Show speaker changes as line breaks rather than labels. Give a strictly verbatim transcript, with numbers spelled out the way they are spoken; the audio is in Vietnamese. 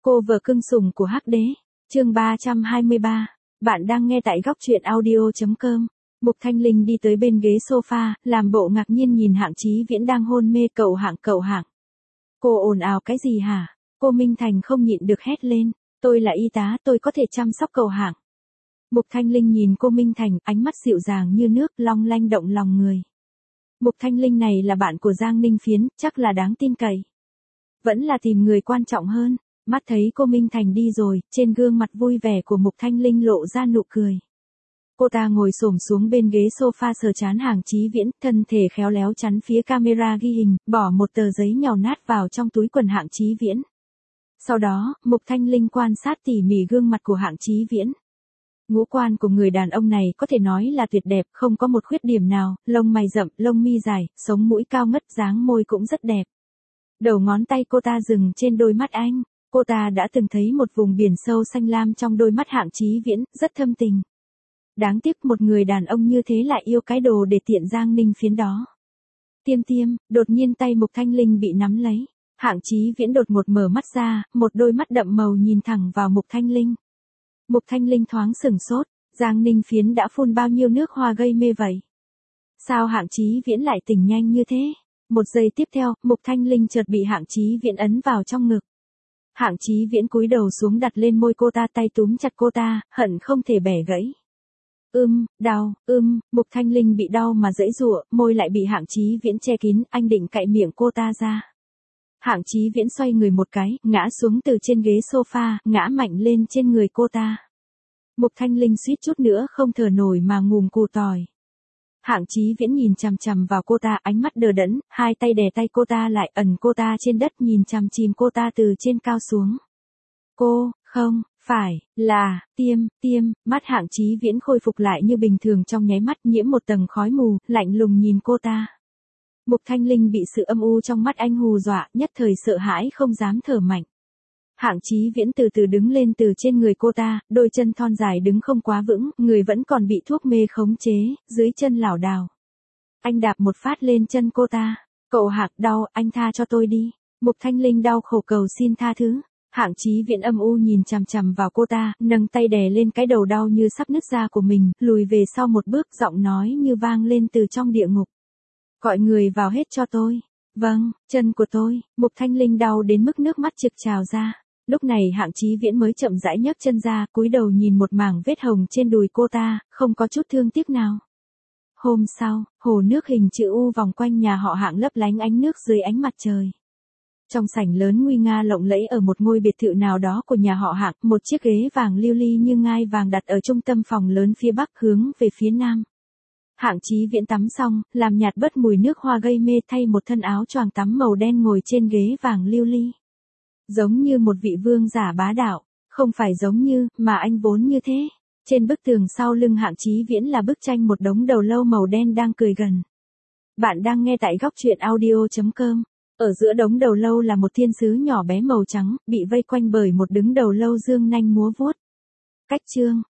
Cô vợ cưng sủng của Hắc Đế, chương ba trăm hai mươi ba. Bạn đang nghe tại góc truyện audio.com. Mục Thanh Linh đi tới bên ghế sofa, làm bộ ngạc nhiên nhìn Hạng Chí Viễn đang hôn mê. Cậu Hạng, cậu Hạng. Cô ồn ào cái gì hả? Cô Minh Thành không nhịn được hét lên. Tôi là y tá, tôi có thể chăm sóc cậu Hạng. Mục Thanh Linh nhìn cô Minh Thành, ánh mắt dịu dàng như nước, long lanh động lòng người. Mục Thanh Linh này là bạn của Giang Ninh Phiến, chắc là đáng tin cậy. Vẫn là tìm người quan trọng hơn. Mắt thấy cô Minh Thành đi rồi, trên gương mặt vui vẻ của Mục Thanh Linh lộ ra nụ cười. Cô ta ngồi xổm xuống bên ghế sofa sờ trán Hạng Chí Viễn, thân thể khéo léo chắn phía camera ghi hình, bỏ một tờ giấy nhàu nát vào trong túi quần Hạng Chí Viễn. Sau đó, Mục Thanh Linh quan sát tỉ mỉ gương mặt của Hạng Chí Viễn. Ngũ quan của người đàn ông này có thể nói là tuyệt đẹp, không có một khuyết điểm nào, lông mày rậm, lông mi dài, sống mũi cao ngất, dáng môi cũng rất đẹp. Đầu ngón tay cô ta dừng trên đôi mắt anh. Cô ta đã từng thấy một vùng biển sâu xanh lam trong đôi mắt Hạng Chí Viễn, rất thâm tình. Đáng tiếc một người đàn ông như thế lại yêu cái đồ để tiện Giang Ninh Phiến đó. Tiêm tiêm, đột nhiên tay Mục Thanh Linh bị nắm lấy. Hạng Chí Viễn đột ngột mở mắt ra, một đôi mắt đậm màu nhìn thẳng vào Mục Thanh Linh. Mục Thanh Linh thoáng sửng sốt, Giang Ninh Phiến đã phun bao nhiêu nước hoa gây mê vậy? Sao Hạng Chí Viễn lại tỉnh nhanh như thế? Một giây tiếp theo, Mục Thanh Linh chợt bị Hạng Chí Viễn ấn vào trong ngực. Hạng Chí Viễn cúi đầu xuống đặt lên môi cô ta, tay túm chặt cô ta, hận không thể bẻ gãy. Ưm, đau, ưm, Mục Thanh Linh bị đau mà giãy giụa, môi lại bị Hạng Chí Viễn che kín, anh định cạy miệng cô ta ra. Hạng Chí Viễn xoay người một cái, ngã xuống từ trên ghế sofa, ngã mạnh lên trên người cô ta. Mục Thanh Linh suýt chút nữa không thở nổi mà ngùm cù tỏi. Hạng Chí Viễn nhìn chằm chằm vào cô ta, ánh mắt đờ đẫn, hai tay đè tay cô ta lại, ẩn cô ta trên đất, nhìn chằm chìm cô ta từ trên cao xuống. Cô, không, phải, là, tiêm, tiêm, mắt Hạng Chí Viễn khôi phục lại như bình thường trong nháy mắt, nhiễm một tầng khói mù, lạnh lùng nhìn cô ta. Mục Thanh Linh bị sự âm u trong mắt anh hù dọa, nhất thời sợ hãi không dám thở mạnh. Hạng Chí Viễn từ từ đứng lên từ trên người cô ta, đôi chân thon dài đứng không quá vững, người vẫn còn bị thuốc mê khống chế, dưới chân lảo đảo. Anh đạp một phát lên chân cô ta. Cậu Hạng, đau, anh tha cho tôi đi. Mục Thanh Linh đau khổ cầu xin tha thứ. Hạng Chí Viễn âm u nhìn chằm chằm vào cô ta, nâng tay đè lên cái đầu đau như sắp nứt ra của mình, lùi về sau một bước, giọng nói như vang lên từ trong địa ngục. Gọi người vào hết cho tôi. Vâng, chân của tôi. Mục Thanh Linh đau đến mức nước mắt trực trào ra. Lúc này Hạng Chí Viễn mới chậm rãi nhấc chân ra, cúi đầu nhìn một mảng vết hồng trên đùi cô ta, không có chút thương tiếc nào. Hôm sau, hồ nước hình chữ U vòng quanh nhà họ Hạng lấp lánh ánh nước dưới ánh mặt trời. Trong sảnh lớn nguy nga lộng lẫy ở một ngôi biệt thự nào đó của nhà họ Hạng, một chiếc ghế vàng lưu ly như ngai vàng đặt ở trung tâm phòng lớn phía bắc hướng về phía nam. Hạng Chí Viễn tắm xong, làm nhạt bớt mùi nước hoa gây mê, thay một thân áo choàng tắm màu đen ngồi trên ghế vàng lưu ly. Giống như một vị vương giả bá đạo, không phải giống như, mà anh vốn như thế. Trên bức tường sau lưng Hạng Chí Viễn là bức tranh một đống đầu lâu màu đen đang cười gần. Bạn đang nghe tại góc truyện audio.com. Ở giữa đống đầu lâu là một thiên sứ nhỏ bé màu trắng, bị vây quanh bởi một đứng đầu lâu dương nanh múa vuốt. Cách chương,